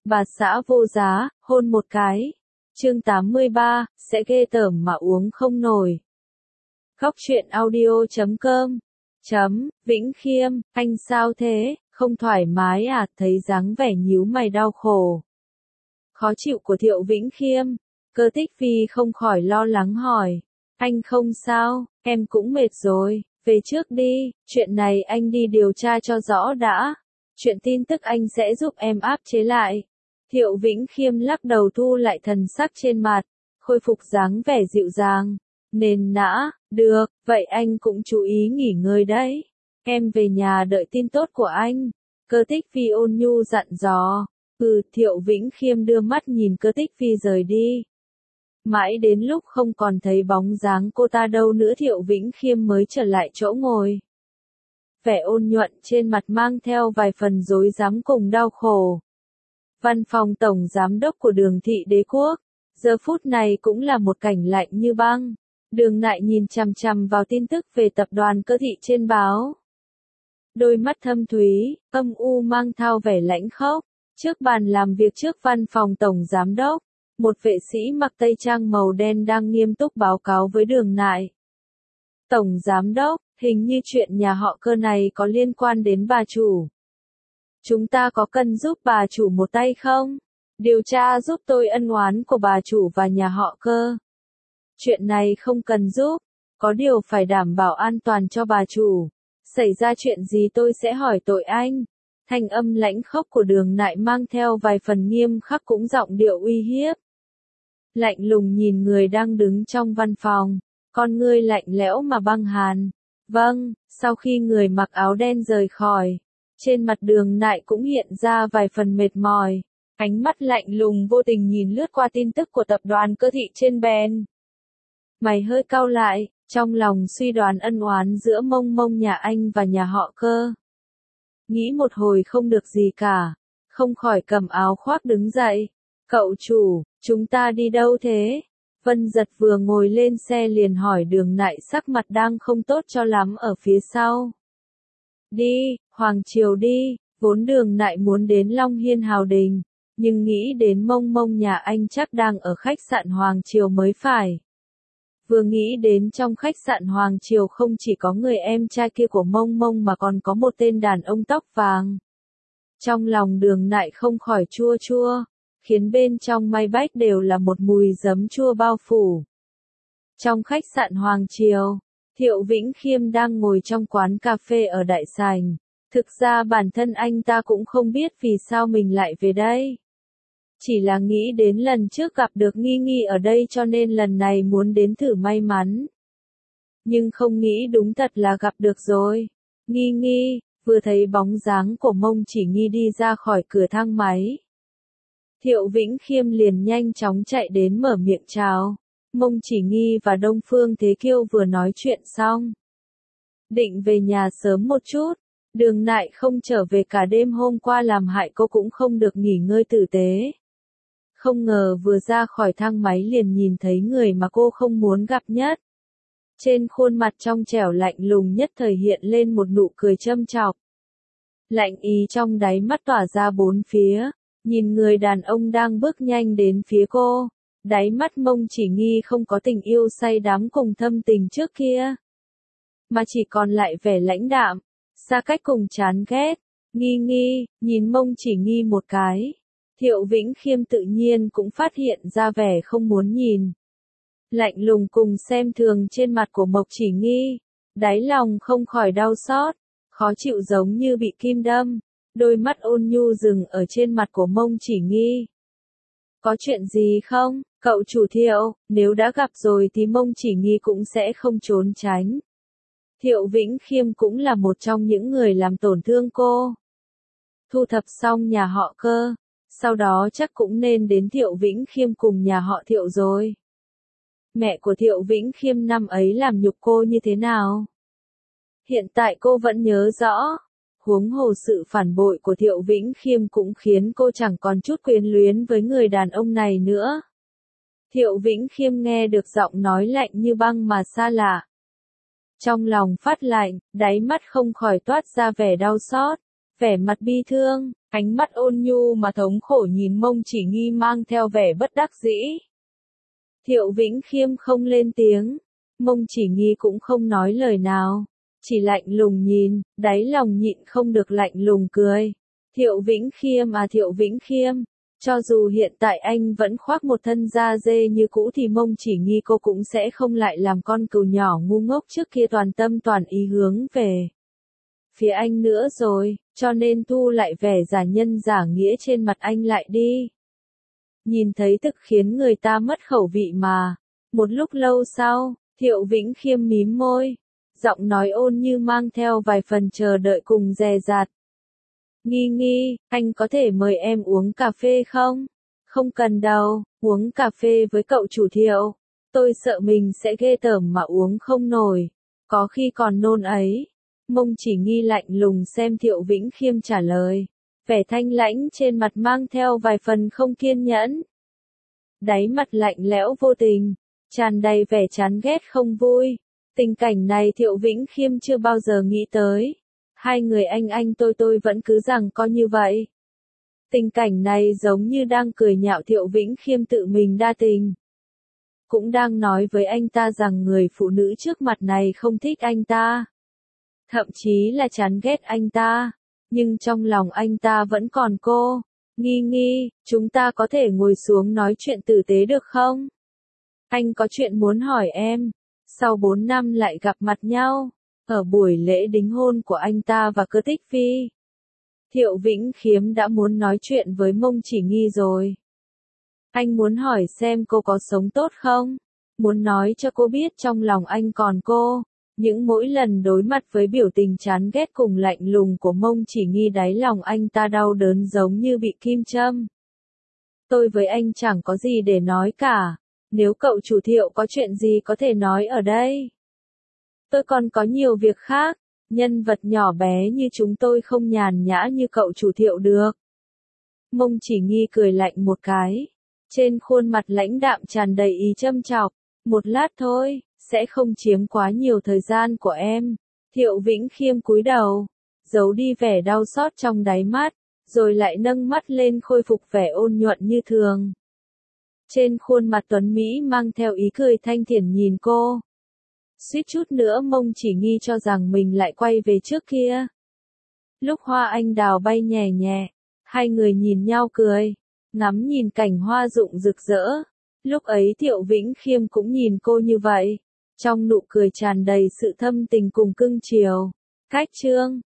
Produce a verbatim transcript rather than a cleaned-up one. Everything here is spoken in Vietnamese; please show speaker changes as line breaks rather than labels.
Bà xã vô giá, hôn một cái. Chương tám mươi ba, sẽ ghê tởm mà uống không nổi. Góc truyện audio chấm com chấm, Vĩnh Khiêm, anh sao thế, không thoải mái à, thấy dáng vẻ nhíu mày đau khổ. Khó chịu của Thiệu Vĩnh Khiêm, Cơ Tích Phi không khỏi lo lắng hỏi. Anh không sao, em cũng mệt rồi, về trước đi, chuyện này anh đi điều tra cho rõ đã. Chuyện tin tức anh sẽ giúp em áp chế lại. Thiệu Vĩnh Khiêm lắc đầu thu lại thần sắc trên mặt, khôi phục dáng vẻ dịu dàng. Nền nã, được, vậy anh cũng chú ý nghỉ ngơi đấy. Em về nhà đợi tin tốt của anh. Cơ Tích Phi ôn nhu dặn dò. Ừ, Thiệu Vĩnh Khiêm đưa mắt nhìn Cơ Tích Phi rời đi. Mãi đến lúc không còn thấy bóng dáng cô ta đâu nữa Thiệu Vĩnh Khiêm mới trở lại chỗ ngồi. Vẻ ôn nhuận trên mặt mang theo vài phần rối rắm cùng đau khổ. Văn phòng tổng giám đốc của Đường Thị Đế Quốc, giờ phút này cũng là một cảnh lạnh như băng. Đường Nại nhìn chằm chằm vào tin tức về tập đoàn Cơ Thị trên báo. Đôi mắt thâm thúy, âm u mang theo vẻ lãnh khốc. Trước bàn làm việc trước văn phòng tổng giám đốc, một vệ sĩ mặc tây trang màu đen đang nghiêm túc báo cáo với Đường Nại. Tổng giám đốc, hình như chuyện nhà họ Cơ này có liên quan đến bà chủ. Chúng ta có cần giúp bà chủ một tay không? Điều tra giúp tôi ân oán của bà chủ và nhà họ Cơ. Chuyện này không cần giúp, có điều phải đảm bảo an toàn cho bà chủ. Xảy ra chuyện gì tôi sẽ hỏi tội anh. Thanh âm lãnh khốc của Đường Nại mang theo vài phần nghiêm khắc cũng giọng điệu uy hiếp. Lạnh lùng nhìn người đang đứng trong văn phòng, con ngươi lạnh lẽo mà băng hàn. Vâng, sau khi người mặc áo đen rời khỏi, trên mặt Đường Nại cũng hiện ra vài phần mệt mỏi. Ánh mắt lạnh lùng vô tình nhìn lướt qua tin tức của tập đoàn Cơ Thị trên bàn. Mày hơi cau lại, trong lòng suy đoán ân oán giữa Mông Mông nhà anh và nhà họ Cơ. Nghĩ một hồi không được gì cả, không khỏi cầm áo khoác đứng dậy. Cậu chủ, chúng ta đi đâu thế? Vân Giật vừa ngồi lên xe liền hỏi Đường Nại sắc mặt đang không tốt cho lắm ở phía sau. Đi, Hoàng Triều đi, vốn Đường Nại muốn đến Long Hiên Hào Đình, nhưng nghĩ đến Mông Mông nhà anh chắc đang ở khách sạn Hoàng Triều mới phải. Vừa nghĩ đến trong khách sạn Hoàng Triều không chỉ có người em trai kia của Mông Mông mà còn có một tên đàn ông tóc vàng. Trong lòng Đường Nại không khỏi chua chua, khiến bên trong may bách đều là một mùi giấm chua bao phủ. Trong khách sạn Hoàng Triều, Thiệu Vĩnh Khiêm đang ngồi trong quán cà phê ở Đại Sảnh. Thực ra bản thân anh ta cũng không biết vì sao mình lại về đây. Chỉ là nghĩ đến lần trước gặp được Nghi Nghi ở đây cho nên lần này muốn đến thử may mắn. Nhưng không nghĩ đúng thật là gặp được rồi. Nghi Nghi, vừa thấy bóng dáng của Mông Chỉ Nghi đi ra khỏi cửa thang máy. Thiệu Vĩnh Khiêm liền nhanh chóng chạy đến mở miệng chào. Mông Chỉ Nghi và Đông Phương Thế Kiêu vừa nói chuyện xong. Định về nhà sớm một chút. Đường Nại không trở về cả đêm hôm qua làm hại cô cũng không được nghỉ ngơi tử tế. Không ngờ vừa ra khỏi thang máy liền nhìn thấy người mà cô không muốn gặp nhất. Trên khuôn mặt trong trẻo lạnh lùng nhất thời hiện lên một nụ cười châm chọc. Lạnh ý trong đáy mắt tỏa ra bốn phía, nhìn người đàn ông đang bước nhanh đến phía cô. Đáy mắt Mông Chỉ Nghi không có tình yêu say đắm cùng thâm tình trước kia, mà chỉ còn lại vẻ lãnh đạm, xa cách cùng chán ghét. Nghi Nghi, nhìn Mông Chỉ Nghi một cái. Thiệu Vĩnh Khiêm tự nhiên cũng phát hiện ra vẻ không muốn nhìn. Lạnh lùng cùng xem thường trên mặt của Mộc Chỉ Nghi. Đáy lòng không khỏi đau xót, khó chịu giống như bị kim đâm. Đôi mắt ôn nhu dừng ở trên mặt của Mông Chỉ Nghi. Có chuyện gì không, cậu chủ Thiệu, nếu đã gặp rồi thì Mông Chỉ Nghi cũng sẽ không trốn tránh. Thiệu Vĩnh Khiêm cũng là một trong những người làm tổn thương cô. Thu thập xong nhà họ Cơ, sau đó chắc cũng nên đến Thiệu Vĩnh Khiêm cùng nhà họ Thiệu rồi. Mẹ của Thiệu Vĩnh Khiêm năm ấy làm nhục cô như thế nào? Hiện tại cô vẫn nhớ rõ. Huống hồ sự phản bội của Thiệu Vĩnh Khiêm cũng khiến cô chẳng còn chút quyến luyến với người đàn ông này nữa. Thiệu Vĩnh Khiêm nghe được giọng nói lạnh như băng mà xa lạ. Trong lòng phát lạnh, đáy mắt không khỏi toát ra vẻ đau xót, vẻ mặt bi thương, Ánh mắt ôn nhu mà thống khổ nhìn Mông Chỉ Nghi mang theo vẻ bất đắc dĩ. Thiệu Vĩnh Khiêm không lên tiếng, Mông Chỉ Nghi cũng không nói lời nào, chỉ lạnh lùng nhìn, đáy lòng nhịn không được lạnh lùng cười. Thiệu Vĩnh Khiêm à Thiệu Vĩnh Khiêm, cho dù hiện tại anh vẫn khoác một thân da dê như cũ thì Mông Chỉ Nghi cô cũng sẽ không lại làm con cừu nhỏ ngu ngốc trước kia toàn tâm toàn ý hướng về phía anh nữa rồi, cho nên thu lại vẻ giả nhân giả nghĩa trên mặt anh lại đi. Nhìn thấy thực khiến người ta mất khẩu vị mà. Một lúc lâu sau, Thiệu Vĩnh Khiêm mím môi, giọng nói ôn như mang theo vài phần chờ đợi cùng dè dặt. Nghi Nghi, anh có thể mời em uống cà phê không? Không cần đâu, uống cà phê với cậu chủ Thiệu. Tôi sợ mình sẽ ghê tởm mà uống không nổi. Có khi còn nôn ấy. Mông Chỉ Nghi lạnh lùng xem Thiệu Vĩnh Khiêm trả lời. Vẻ thanh lãnh trên mặt mang theo vài phần không kiên nhẫn. Đáy mặt lạnh lẽo vô tình, tràn đầy vẻ chán ghét không vui. Tình cảnh này Thiệu Vĩnh Khiêm chưa bao giờ nghĩ tới. Hai người anh anh tôi tôi vẫn cứ rằng coi như vậy. Tình cảnh này giống như đang cười nhạo Thiệu Vĩnh Khiêm tự mình đa tình. Cũng đang nói với anh ta rằng người phụ nữ trước mặt này không thích anh ta. Thậm chí là chán ghét anh ta. Nhưng trong lòng anh ta vẫn còn cô. Nghi Nghi, chúng ta có thể ngồi xuống nói chuyện tử tế được không? Anh có chuyện muốn hỏi em. Sau bốn năm lại gặp mặt nhau. Ở buổi lễ đính hôn của anh ta và Cơ Tích Phi. Thiệu Vĩnh Khiêm đã muốn nói chuyện với Mông Chỉ Nghi rồi. Anh muốn hỏi xem cô có sống tốt không? Muốn nói cho cô biết trong lòng anh còn cô. Những mỗi lần đối mặt với biểu tình chán ghét cùng lạnh lùng của Mông Chỉ Nghi đáy lòng anh ta đau đớn giống như bị kim châm. Tôi với anh chẳng có gì để nói cả. Nếu cậu chủ Thiệu có chuyện gì có thể nói ở đây. Tôi còn có nhiều việc khác. Nhân vật nhỏ bé như chúng tôi không nhàn nhã như cậu chủ Thiệu được. Mông Chỉ Nghi cười lạnh một cái. Trên khuôn mặt lãnh đạm tràn đầy ý châm chọc. Một lát thôi, sẽ không chiếm quá nhiều thời gian của em. Thiệu Vĩnh Khiêm cúi đầu, giấu đi vẻ đau xót trong đáy mắt, rồi lại nâng mắt lên khôi phục vẻ ôn nhuận như thường. Trên khuôn mặt tuấn Mỹ mang theo ý cười thanh thiện nhìn cô. Suýt chút nữa Mông Chỉ Nghi cho rằng mình lại quay về trước kia. Lúc hoa anh đào bay nhẹ nhẹ, hai người nhìn nhau cười, ngắm nhìn cảnh hoa rụng rực rỡ. Lúc ấy Thiệu Vĩnh Khiêm cũng nhìn cô như vậy, trong nụ cười tràn đầy sự thâm tình cùng cưng chiều. Cách chương